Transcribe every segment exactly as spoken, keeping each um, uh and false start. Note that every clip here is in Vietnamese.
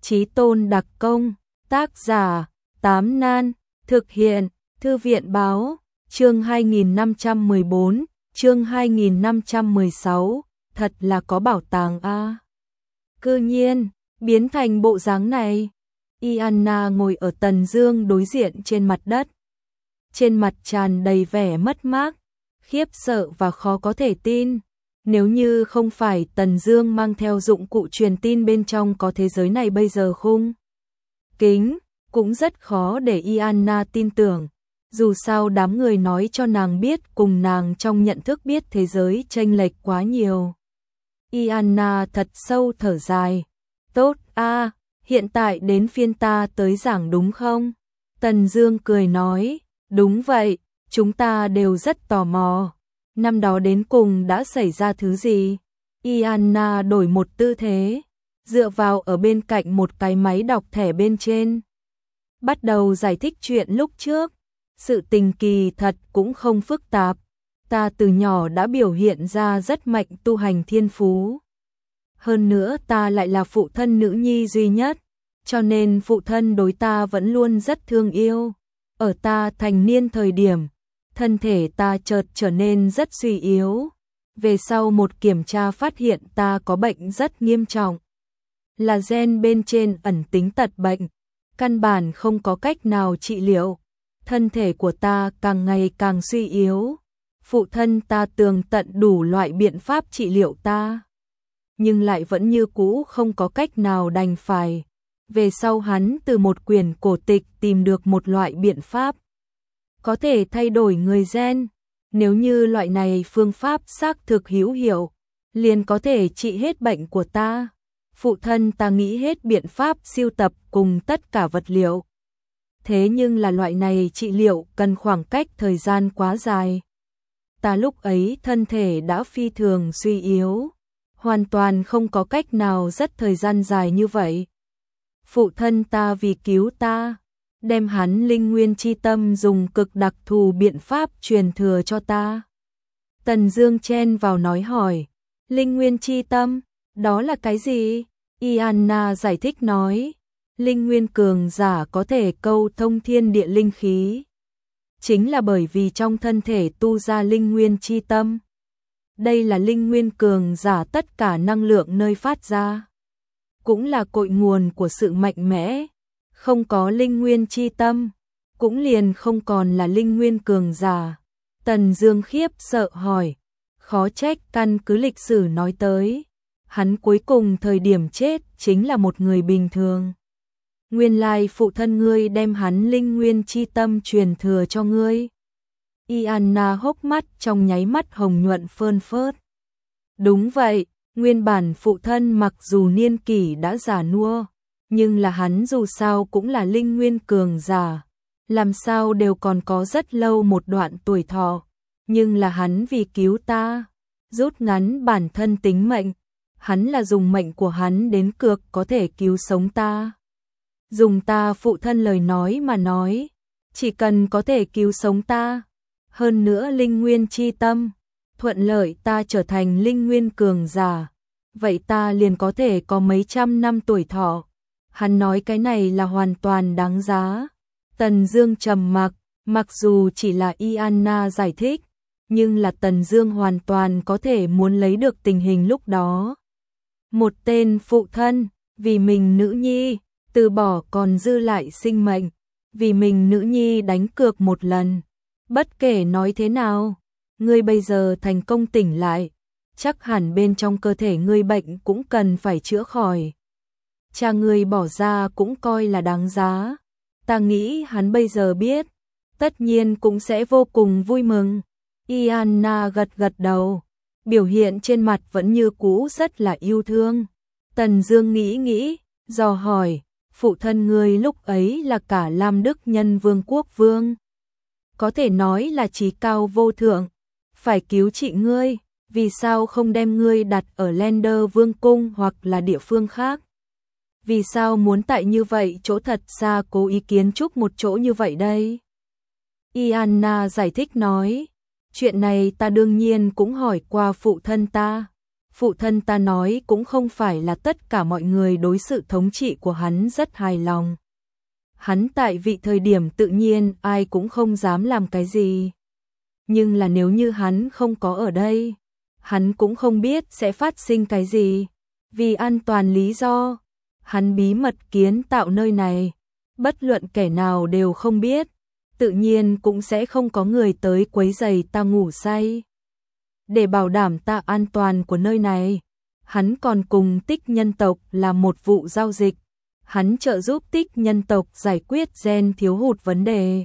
Chí tôn đặc công, tác giả, Tám Nan, thực hiện, Thư viện báo, chương hai nghìn năm trăm mười bốn, chương hai nghìn năm trăm mười sáu, thật là có bảo tàng a. Cư nhiên, biến thành bộ dáng này. Ianna ngồi ở Tần Dương đối diện trên mặt đất. Trên mặt tràn đầy vẻ mất mát, khiếp sợ và khó có thể tin. Nếu như không phải Tần Dương mang theo dụng cụ truyền tin bên trong có thế giới này bây giờ khung kính, cũng rất khó để Ianna tin tưởng. Dù sao đám người nói cho nàng biết cùng nàng trong nhận thức biết thế giới chênh lệch quá nhiều. Ianna thật sâu thở dài. Tốt a, hiện tại đến phiên ta tới giảng đúng không? Tần Dương cười nói, đúng vậy, chúng ta đều rất tò mò. Năm đó đến cùng đã xảy ra thứ gì? Ianna đổi một tư thế, dựa vào ở bên cạnh một cái máy đọc thẻ bên trên. Bắt đầu giải thích chuyện lúc trước. Sự tình kỳ thật cũng không phức tạp. Ta từ nhỏ đã biểu hiện ra rất mạnh tu hành thiên phú. Hơn nữa ta lại là phụ thân nữ nhi duy nhất, cho nên phụ thân đối ta vẫn luôn rất thương yêu. Ở ta thành niên thời điểm, thân thể ta chợt trở nên rất suy yếu. Về sau một kiểm tra phát hiện ta có bệnh rất nghiêm trọng. Là gen bên trên ẩn tính tật bệnh, căn bản không có cách nào trị liệu. Thân thể của ta càng ngày càng suy yếu. Phụ thân ta tường tận đủ loại biện pháp trị liệu ta, nhưng lại vẫn như cũ không có cách nào đành phải. Về sau hắn từ một quyển cổ tịch tìm được một loại biện pháp có thể thay đổi người gen. Nếu như loại này phương pháp xác thực hữu hiệu, liền có thể trị hết bệnh của ta. Phụ thân ta nghĩ hết biện pháp siêu tập cùng tất cả vật liệu. Thế nhưng là loại này trị liệu cần khoảng cách thời gian quá dài. Ta lúc ấy thân thể đã phi thường suy yếu, hoàn toàn không có cách nào rất thời gian dài như vậy. Phụ thân ta vì cứu ta, đem hắn linh nguyên chi tâm dùng cực đặc thù biện pháp truyền thừa cho ta. Tần Dương chen vào nói hỏi, linh nguyên chi tâm, đó là cái gì? Ianna giải thích nói, linh nguyên cường giả có thể câu thông thiên địa linh khí. Chính là bởi vì trong thân thể tu ra linh nguyên chi tâm. Đây là linh nguyên cường giả tất cả năng lượng nơi phát ra. Cũng là cội nguồn của sự mạnh mẽ. Không có linh nguyên chi tâm, cũng liền không còn là linh nguyên cường giả. Tần Dương khiếp sợ hỏi, khó trách căn cứ lịch sử nói tới, hắn cuối cùng thời điểm chết chính là một người bình thường. Nguyên lai phụ thân ngươi đem hắn linh nguyên chi tâm truyền thừa cho ngươi. Ianna hốc mắt trong nháy mắt hồng nhuận phơn phớt. Đúng vậy, nguyên bản phụ thân mặc dù niên kỷ đã già nua, nhưng là hắn dù sao cũng là linh nguyên cường giả, làm sao đều còn có rất lâu một đoạn tuổi thọ. Nhưng là hắn vì cứu ta, rút ngắn bản thân tính mệnh, hắn là dùng mệnh của hắn đến cược có thể cứu sống ta. Dùng ta phụ thân lời nói mà nói, chỉ cần có thể cứu sống ta, hơn nữa linh nguyên chi tâm, thuận lợi ta trở thành linh nguyên cường giả, vậy ta liền có thể có mấy trăm năm tuổi thọ. Hắn nói cái này là hoàn toàn đáng giá. Tần Dương trầm mặc, mặc dù chỉ là Ianna giải thích, nhưng là Tần Dương hoàn toàn có thể muốn lấy được tình hình lúc đó. Một tên phụ thân, vì mình nữ nhi, từ bỏ còn dư lại sinh mệnh, vì mình nữ nhi đánh cược một lần. Bất kể nói thế nào, ngươi bây giờ thành công tỉnh lại, chắc hẳn bên trong cơ thể ngươi bệnh cũng cần phải chữa khỏi. Cha ngươi bỏ ra cũng coi là đáng giá. Ta nghĩ hắn bây giờ biết, tất nhiên cũng sẽ vô cùng vui mừng. Ianna gật gật đầu, biểu hiện trên mặt vẫn như cũ rất là yêu thương. Tần Dương nghĩ nghĩ, dò hỏi, phụ thân ngươi lúc ấy là cả Lam Đức Nhân Vương quốc vương, có thể nói là chí cao vô thượng, phải cứu trị ngươi, vì sao không đem ngươi đặt ở Lender Vương cung hoặc là địa phương khác? Vì sao muốn tại như vậy chỗ thật xa cố ý kiến trúc một chỗ như vậy đây? Ianna giải thích nói, chuyện này ta đương nhiên cũng hỏi qua phụ thân ta. Phụ thân ta nói cũng không phải là tất cả mọi người đối sự thống trị của hắn rất hài lòng. Hắn tại vị thời điểm tự nhiên ai cũng không dám làm cái gì. Nhưng là nếu như hắn không có ở đây, hắn cũng không biết sẽ phát sinh cái gì. Vì an toàn lý do, hắn bí mật kiến tạo nơi này, bất luận kẻ nào đều không biết, tự nhiên cũng sẽ không có người tới quấy rầy ta ngủ say. Để bảo đảm ta an toàn của nơi này, hắn còn cùng Tích nhân tộc làm một vụ giao dịch. Hắn trợ giúp Tích nhân tộc giải quyết gen thiếu hụt vấn đề.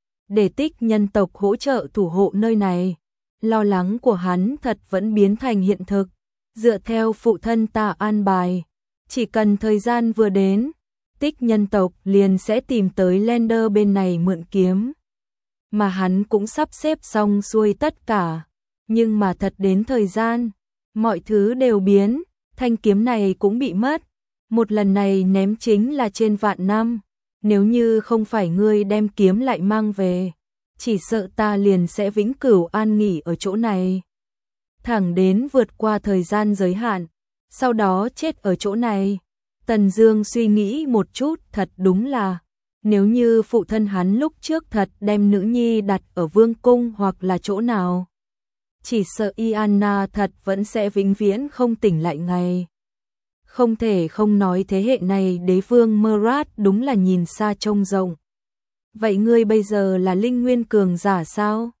Để Tích nhân tộc hỗ trợ thủ hộ nơi này, lo lắng của hắn thật vẫn biến thành hiện thực. Dựa theo phụ thân ta an bài, chỉ cần thời gian vừa đến, Tích nhân tộc liền sẽ tìm tới Lender bên này mượn kiếm. Mà hắn cũng sắp xếp xong xuôi tất cả. Nhưng mà thật đến thời gian, mọi thứ đều biến, thanh kiếm này cũng bị mất. Một lần này ném chính là trên vạn năm. Nếu như không phải ngươi đem kiếm lại mang về, chỉ sợ ta liền sẽ vĩnh cửu an nghỉ ở chỗ này. Thẳng đến vượt qua thời gian giới hạn, sau đó chết ở chỗ này. Tần Dương suy nghĩ một chút, thật đúng là, nếu như phụ thân hắn lúc trước thật đem nữ nhi đặt ở vương cung hoặc là chỗ nào, chỉ sợ Iana thật vẫn sẽ vĩnh viễn không tỉnh lại ngày. Không thể không nói thế hệ này đế vương Murad đúng là nhìn xa trông rộng. Vậy ngươi bây giờ là linh nguyên cường giả sao?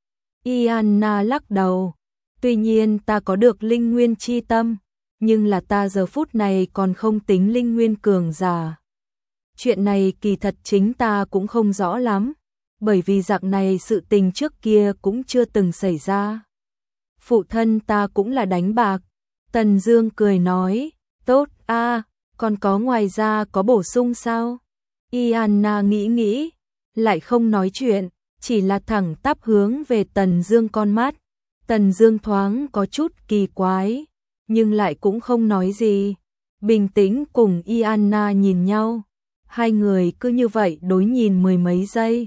Iana lắc đầu. Tuy nhiên ta có được linh nguyên chi tâm, nhưng là ta giờ phút này còn không tính linh nguyên cường giả. Chuyện này kỳ thật chính ta cũng không rõ lắm, bởi vì dạng này sự tình trước kia cũng chưa từng xảy ra. Phụ thân ta cũng là đánh bạc. Tần Dương cười nói, tốt a, à, còn có ngoài ra có bổ sung sao? Iana nghĩ nghĩ, lại không nói chuyện, chỉ là thẳng tắp hướng về Tần Dương con mắt. Tần Dương thoáng có chút kỳ quái, nhưng lại cũng không nói gì. Bình tĩnh cùng Iana nhìn nhau, hai người cứ như vậy đối nhìn mười mấy giây.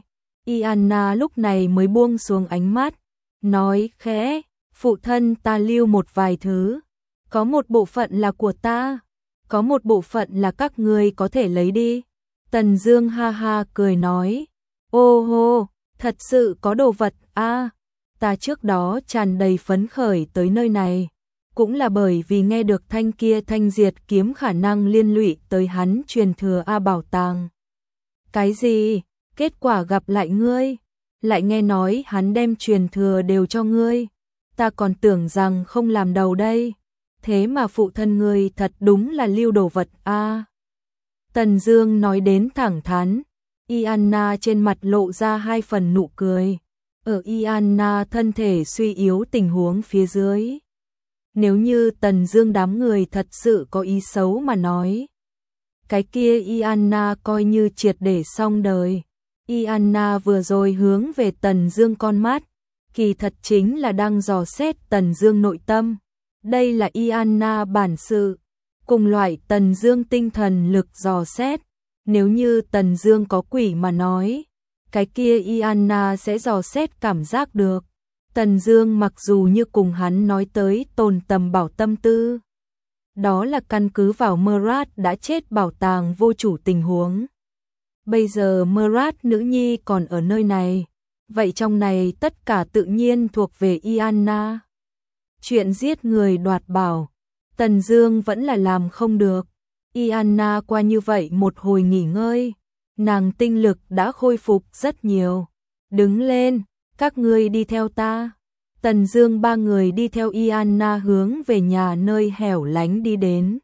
Iana lúc này mới buông xuống ánh mắt, nói khẽ, phụ thân ta lưu một vài thứ, có một bộ phận là của ta, có một bộ phận là các ngươi có thể lấy đi. Tần Dương ha ha cười nói, ô hô, thật sự có đồ vật a, à, ta trước đó tràn đầy phấn khởi tới nơi này, cũng là bởi vì nghe được thanh kia thanh diệt kiếm khả năng liên lụy tới hắn truyền thừa A bảo tàng. Cái gì? Kết quả gặp lại ngươi, lại nghe nói hắn đem truyền thừa đều cho ngươi, ta còn tưởng rằng không làm đầu đây, thế mà phụ thân ngươi thật đúng là lưu đồ vật a. À. Tần Dương nói đến thẳng thắn, Iana trên mặt lộ ra hai phần nụ cười. Ở Iana thân thể suy yếu tình huống phía dưới, nếu như Tần Dương đám người thật sự có ý xấu mà nói, cái kia Iana coi như triệt để xong đời. Iana vừa rồi hướng về Tần Dương con mắt, kỳ thật chính là đang dò xét Tần Dương nội tâm. Đây là Iana bản sự, cùng loại Tần Dương tinh thần lực dò xét. Nếu như Tần Dương có quỷ mà nói, cái kia Iana sẽ dò xét cảm giác được. Tần Dương mặc dù như cùng hắn nói tới tồn tầm bảo tâm tư, đó là căn cứ vào Murad đã chết bảo tàng vô chủ tình huống. Bây giờ Murad nữ nhi còn ở nơi này, vậy trong này tất cả tự nhiên thuộc về Iana. Chuyện giết người đoạt bảo, Tần Dương vẫn là làm không được. Iana qua như vậy một hồi nghỉ ngơi, nàng tinh lực đã khôi phục rất nhiều. Đứng lên, các ngươi đi theo ta. Tần Dương ba người đi theo Iana hướng về nhà nơi hẻo lánh đi đến.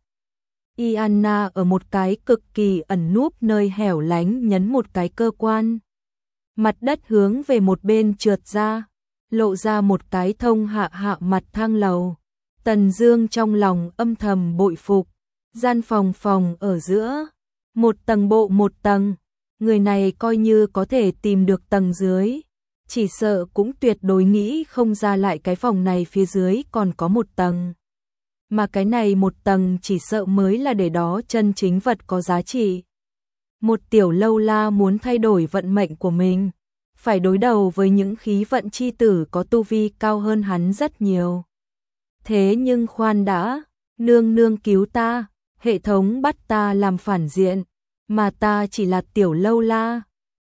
Iana ở một cái cực kỳ ẩn núp nơi hẻo lánh nhấn một cái cơ quan. Mặt đất hướng về một bên trượt ra, lộ ra một cái thông hạ hạ mặt thang lầu. Tần Dương trong lòng âm thầm bội phục, gian phòng phòng ở giữa, một tầng bộ một tầng, người này coi như có thể tìm được tầng dưới, chỉ sợ cũng tuyệt đối nghĩ không ra lại cái phòng này phía dưới còn có một tầng. Mà cái này một tầng chỉ sợ mới là để đó chân chính vật có giá trị. Một tiểu lâu la muốn thay đổi vận mệnh của mình, phải đối đầu với những khí vận chi tử có tu vi cao hơn hắn rất nhiều. Thế nhưng khoan đã, nương nương cứu ta, hệ thống bắt ta làm phản diện, mà ta chỉ là tiểu lâu la,